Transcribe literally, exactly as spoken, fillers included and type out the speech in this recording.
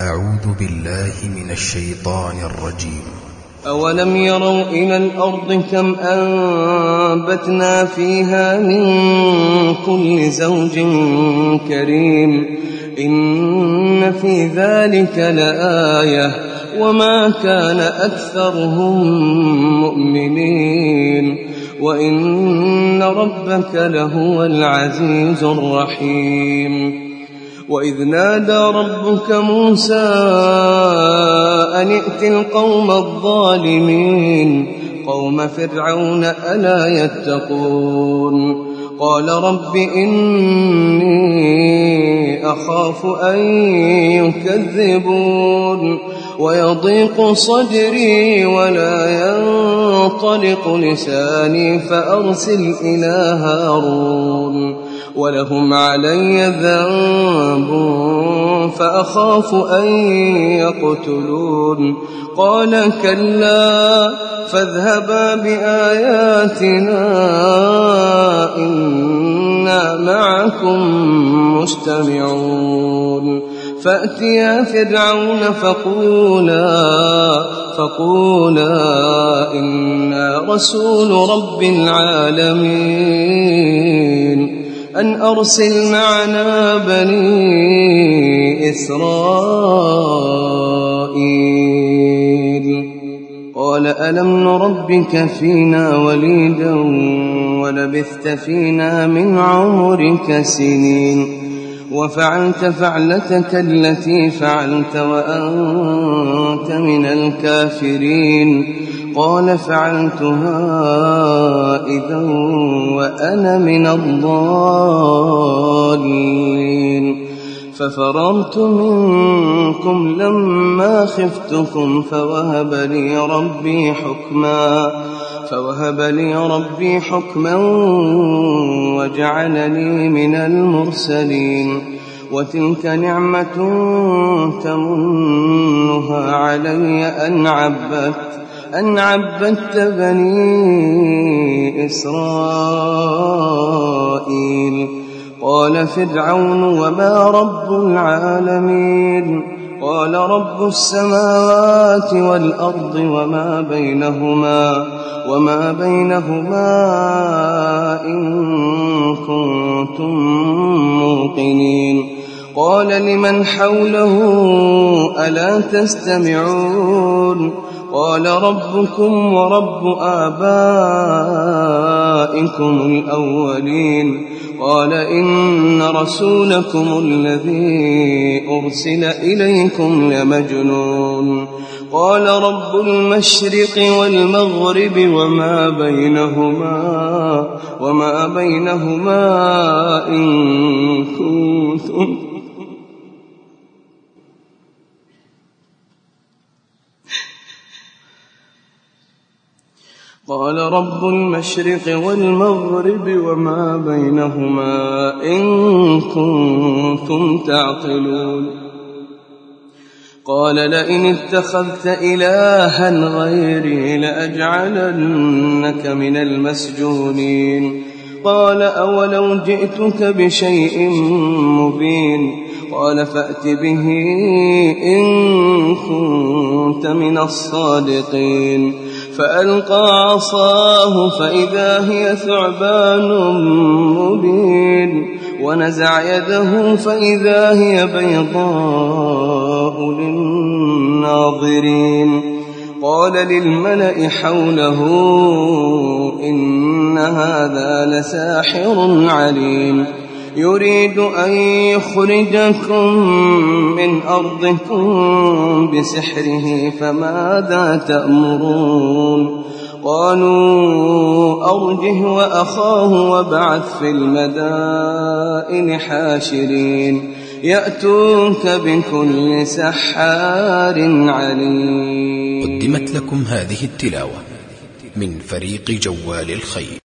أعوذ بالله من الشيطان الرجيم. أولم يروا إلى الأرض كم أنبتنا فيها من كل زوج كريم إن في ذلك لآية وما كان أكثرهم مؤمنين وإن ربك لهو العزيز الرحيم. وإذ نادى ربك موسى أن ائت القوم الظالمين قوم فرعون ألا يتقون قال رب إني أخاف أن يكذبون ويضيق صدري ولا ينطلق لساني فأرسل إلى هارون ولهم علي ذنب فأخاف أن يقتلون قال كلا فاذهبا بآياتنا إنا معكم مستمعون فأتيا فرعون فقولا فقولا إنا رسول رب العالمين أن أرسل معنا بني إسرائيل قال ألم نربك فينا وليدا ولبثت فينا من عمرك سنين وفعلت فعلتك التي فعلت وأنت من الكافرين قال فعلتها إذا وأنا من الضالين ففررت منكم لما خفتكم فوهب لي ربي حكما فوهب لي ربي حكما وجعلني من المرسلين وتلك نعمة تمنها علي أن عبدت أن عبدت بني إسرائيل قال فرعون وما رب العالمين قال رب السماوات والأرض وما بينهما وما بينهما إن كنتم موقنين قال لمن حوله ألا تستمعون قال ربكم ورب آبائكم الأولين قال إن رسولكم الذي أرسل إليكم لمجنون قال رب المشرق والمغرب وما بينهما وما بينهما إن كنتم قال رب المشرق والمغرب وما بينهما إن كنتم تعقلون قال لئن اتخذت إلها غيري لأجعلنك من المسجونين قال أولو جئتك بشيء مبين قال فأت به إن كنت من الصادقين فألقى عصاه فإذا هي ثعبان مبين ونزع يده فإذا هي بيضاء للناظرين قال للملأ حوله إن هذا لساحر عليم يريد أن يخرجكم من أرضكم بسحره فماذا تأمرون قالوا أرجه وأخاه وابعث في المدائن حاشرين يأتوك بكل سحار عليم. قدمت لكم هذه التلاوة من فريق جوال الخير.